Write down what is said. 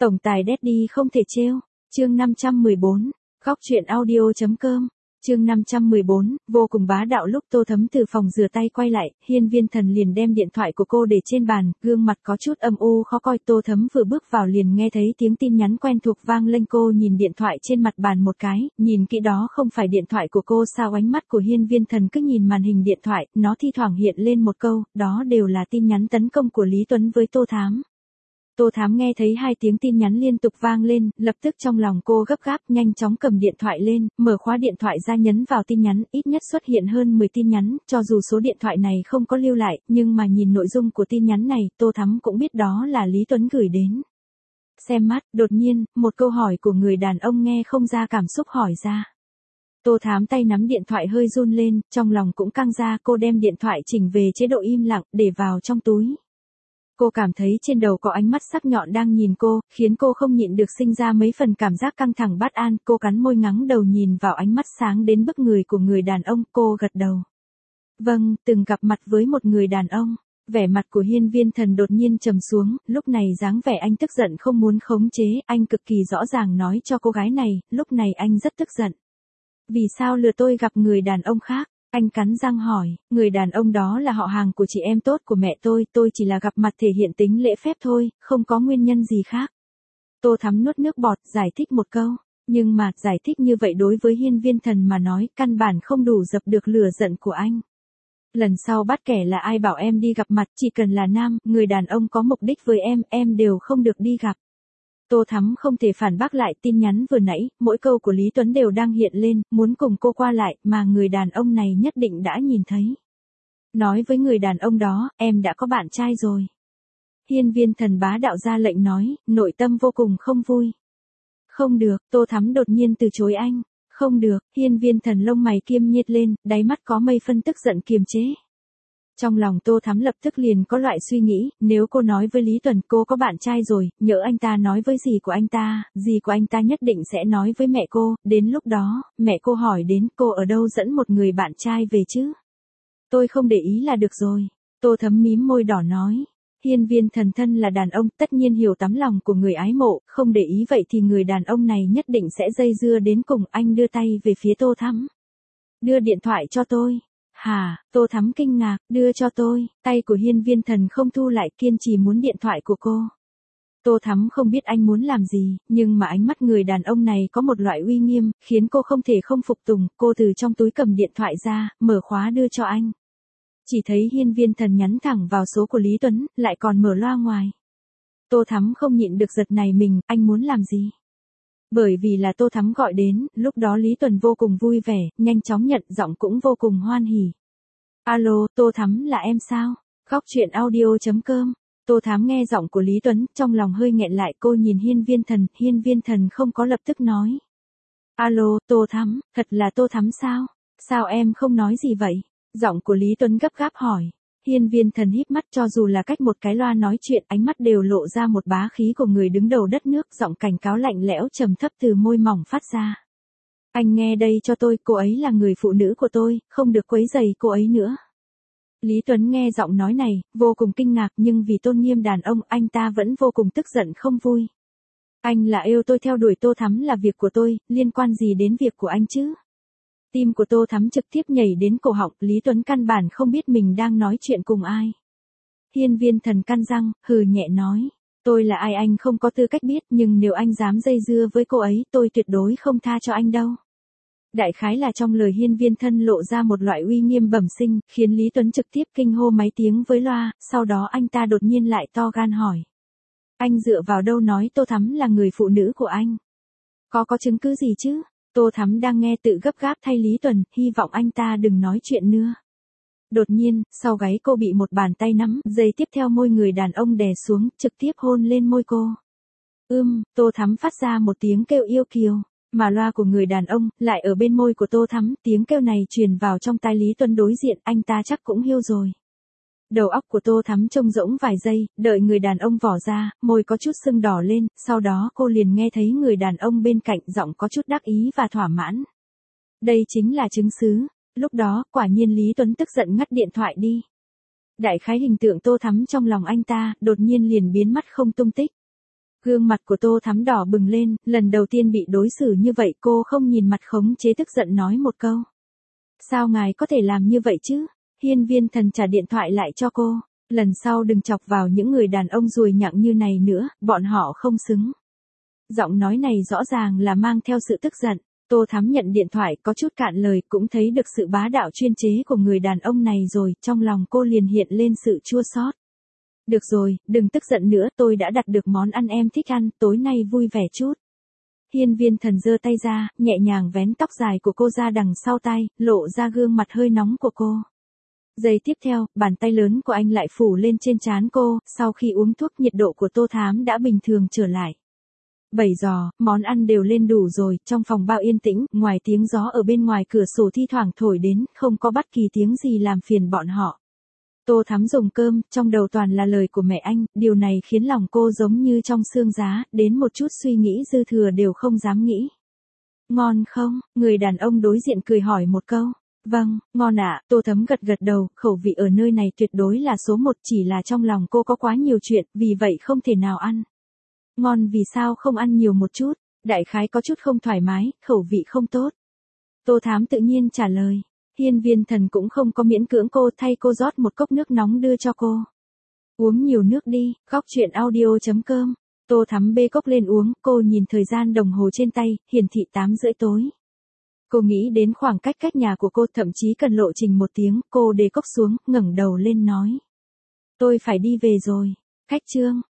Tổng tài Daddy không thể trêu. Chương 514. Góc truyện audio.com. Chương 514, vô cùng bá đạo. Lúc Tô Thấm từ phòng rửa tay quay lại, Hiên Viên Thần liền đem điện thoại của cô để trên bàn, gương mặt có chút âm u khó coi. Tô Thấm vừa bước vào liền nghe thấy tiếng tin nhắn quen thuộc vang lên. Cô nhìn điện thoại trên mặt bàn một cái, nhìn kỹ đó không phải điện thoại của cô sao? Ánh mắt của Hiên Viên Thần cứ nhìn màn hình điện thoại, nó thi thoảng hiện lên một câu, đó đều là tin nhắn tấn công của Lý Tuấn với Tô Thám. Tô Thám nghe thấy hai tiếng tin nhắn liên tục vang lên, lập tức trong lòng cô gấp gáp, nhanh chóng cầm điện thoại lên, mở khóa điện thoại ra nhấn vào tin nhắn, ít nhất xuất hiện hơn 10 tin nhắn, cho dù số điện thoại này không có lưu lại, nhưng mà nhìn nội dung của tin nhắn này, Tô Thám cũng biết đó là Lý Tuấn gửi đến. Xem mắt, đột nhiên, một câu hỏi của người đàn ông nghe không ra cảm xúc hỏi ra. Tô Thám tay nắm điện thoại hơi run lên, trong lòng cũng căng ra. Cô đem điện thoại chỉnh về chế độ im lặng, để vào trong túi. Cô cảm thấy trên đầu có ánh mắt sắc nhọn đang nhìn cô, khiến cô không nhịn được sinh ra mấy phần cảm giác căng thẳng bất an. Cô cắn môi ngắng đầu nhìn vào ánh mắt sáng đến bức người của người đàn ông, cô gật đầu. Vâng, từng gặp mặt với một người đàn ông. Vẻ mặt của Hiên Viên Thần đột nhiên trầm xuống, lúc này dáng vẻ anh tức giận không muốn khống chế, anh cực kỳ rõ ràng nói cho cô gái này, lúc này anh rất tức giận. Vì sao lừa tôi gặp người đàn ông khác? Anh cắn răng hỏi, người đàn ông đó là họ hàng của chị em tốt của mẹ tôi chỉ là gặp mặt thể hiện tính lễ phép thôi, không có nguyên nhân gì khác. Tô Thắm nuốt nước bọt, giải thích một câu, nhưng mà, giải thích như vậy đối với Hiên Viên Thần mà nói, căn bản không đủ dập được lửa giận của anh. Lần sau bắt kể là ai bảo em đi gặp mặt, chỉ cần là nam, người đàn ông có mục đích với em đều không được đi gặp. Tô Thắm không thể phản bác lại tin nhắn vừa nãy, mỗi câu của Lý Tuấn đều đang hiện lên, muốn cùng cô qua lại, mà người đàn ông này nhất định đã nhìn thấy. Nói với người đàn ông đó, em đã có bạn trai rồi. Hiên Viên Thần bá đạo ra lệnh nói, nội tâm vô cùng không vui. Không được, Tô Thắm đột nhiên từ chối anh. Không được, Hiên Viên Thần lông mày kiêm nhiệt lên, đáy mắt có mây phân tức giận kiềm chế. Trong lòng Tô Thắm lập tức liền có loại suy nghĩ, nếu cô nói với Lý Tuấn cô có bạn trai rồi, nhỡ anh ta nói với dì của anh ta nhất định sẽ nói với mẹ cô, đến lúc đó, mẹ cô hỏi đến cô ở đâu dẫn một người bạn trai về chứ? Tôi không để ý là được rồi. Tô Thắm mím môi đỏ nói. Hiên Viên Thần thân là đàn ông, tất nhiên hiểu tấm lòng của người ái mộ, không để ý vậy thì người đàn ông này nhất định sẽ dây dưa đến cùng. Anh đưa tay về phía Tô Thắm. Đưa điện thoại cho tôi. Hả? Tô Thắm kinh ngạc, đưa cho tôi. Tay của Hiên Viên Thần không thu lại, kiên trì muốn điện thoại của cô. Tô Thắm không biết anh muốn làm gì, nhưng mà ánh mắt người đàn ông này có một loại uy nghiêm, khiến cô không thể không phục tùng. Cô từ trong túi cầm điện thoại ra, mở khóa đưa cho anh. Chỉ thấy Hiên Viên Thần nhắn thẳng vào số của Lý Tuấn, lại còn mở loa ngoài. Tô Thắm không nhịn được giật này mình, anh muốn làm gì? Bởi vì là Tô Thắm gọi đến, lúc đó Lý Tuấn vô cùng vui vẻ, nhanh chóng nhận, giọng cũng vô cùng hoan hỉ. Alo, Tô Thắm là em sao? Góc truyện audio.com. Tô Thắm nghe giọng của Lý Tuấn, trong lòng hơi nghẹn lại. Cô nhìn Hiên Viên Thần không có lập tức nói. Alo, Tô Thắm, thật là Tô Thắm sao? Sao em không nói gì vậy? Giọng của Lý Tuấn gấp gáp hỏi. Hiên Viên Thần híp mắt, cho dù là cách một cái loa nói chuyện, ánh mắt đều lộ ra một bá khí của người đứng đầu đất nước, giọng cảnh cáo lạnh lẽo trầm thấp từ môi mỏng phát ra. Anh nghe đây cho tôi, cô ấy là người phụ nữ của tôi, không được quấy rầy cô ấy nữa. Lý Tuấn nghe giọng nói này, vô cùng kinh ngạc, nhưng vì tôn nghiêm đàn ông, anh ta vẫn vô cùng tức giận không vui. Anh là yêu tôi, theo đuổi Tô Thắm là việc của tôi, liên quan gì đến việc của anh chứ? Tim của Tô Thắm trực tiếp nhảy đến cổ họng, Lý Tuấn căn bản không biết mình đang nói chuyện cùng ai. Hiên Viên Thần căn răng, hừ nhẹ nói, tôi là ai anh không có tư cách biết, nhưng nếu anh dám dây dưa với cô ấy, tôi tuyệt đối không tha cho anh đâu. Đại khái là trong lời Hiên Viên Thần lộ ra một loại uy nghiêm bẩm sinh, khiến Lý Tuấn trực tiếp kinh hô mấy tiếng với loa, sau đó anh ta đột nhiên lại to gan hỏi. Anh dựa vào đâu nói Tô Thắm là người phụ nữ của anh? Có chứng cứ gì chứ? Tô Thắm đang nghe tự gấp gáp thay Lý Tuấn, hy vọng anh ta đừng nói chuyện nữa. Đột nhiên, sau gáy cô bị một bàn tay nắm, giây tiếp theo môi người đàn ông đè xuống, trực tiếp hôn lên môi cô. Tô Thắm phát ra một tiếng kêu yêu kiều, mà loa của người đàn ông, lại ở bên môi của Tô Thắm, tiếng kêu này truyền vào trong tai Lý Tuấn đối diện, anh ta chắc cũng hiu rồi. Đầu óc của Tô Thắm trông rỗng vài giây, đợi người đàn ông vỏ ra, môi có chút sưng đỏ lên, sau đó cô liền nghe thấy người đàn ông bên cạnh giọng có chút đắc ý và thỏa mãn. Đây chính là trứng sứ. Lúc đó, quả nhiên Lý Tuấn tức giận ngắt điện thoại đi. Đại khái hình tượng Tô Thắm trong lòng anh ta, đột nhiên liền biến mất không tung tích. Gương mặt của Tô Thắm đỏ bừng lên, lần đầu tiên bị đối xử như vậy cô không nhìn mặt khống chế tức giận nói một câu. Sao ngài có thể làm như vậy chứ? Hiên Viên Thần trả điện thoại lại cho cô. Lần sau đừng chọc vào những người đàn ông ruồi nhặng như này nữa, bọn họ không xứng. Giọng nói này rõ ràng là mang theo sự tức giận. Tô Thắm nhận điện thoại có chút cạn lời cũng thấy được sự bá đạo chuyên chế của người đàn ông này rồi, trong lòng cô liền hiện lên sự chua xót. Được rồi, đừng tức giận nữa, tôi đã đặt được món ăn em thích ăn, tối nay vui vẻ chút. Hiên Viên Thần giơ tay ra, nhẹ nhàng vén tóc dài của cô ra đằng sau tai, lộ ra gương mặt hơi nóng của cô. Giây tiếp theo, bàn tay lớn của anh lại phủ lên trên trán cô, sau khi uống thuốc nhiệt độ của Tô Thám đã bình thường trở lại. 7 giờ, món ăn đều lên đủ rồi, trong phòng bao yên tĩnh, ngoài tiếng gió ở bên ngoài cửa sổ thi thoảng thổi đến, không có bất kỳ tiếng gì làm phiền bọn họ. Tô Thắm dùng cơm, trong đầu toàn là lời của mẹ anh, điều này khiến lòng cô giống như trong xương giá, đến một chút suy nghĩ dư thừa đều không dám nghĩ. Ngon không? Người đàn ông đối diện cười hỏi một câu. Vâng, ngon ạ, Tô Thắm gật gật đầu, khẩu vị ở nơi này tuyệt đối là số 1, chỉ là trong lòng cô có quá nhiều chuyện, vì vậy không thể nào ăn. Ngon vì sao không ăn nhiều một chút, đại khái có chút không thoải mái, khẩu vị không tốt. Tô Thám tự nhiên trả lời. Hiên Viên Thần cũng không có miễn cưỡng cô, thay cô rót một cốc nước nóng đưa cho cô. Uống nhiều nước đi, góc chuyện audio.com. Tô Thắm bê cốc lên uống, cô nhìn thời gian đồng hồ trên tay, hiển thị 8:30 tối. Cô nghĩ đến khoảng cách nhà của cô, thậm chí cần lộ trình 1 tiếng, cô để cốc xuống, ngẩng đầu lên nói. Tôi phải đi về rồi. Cách chương.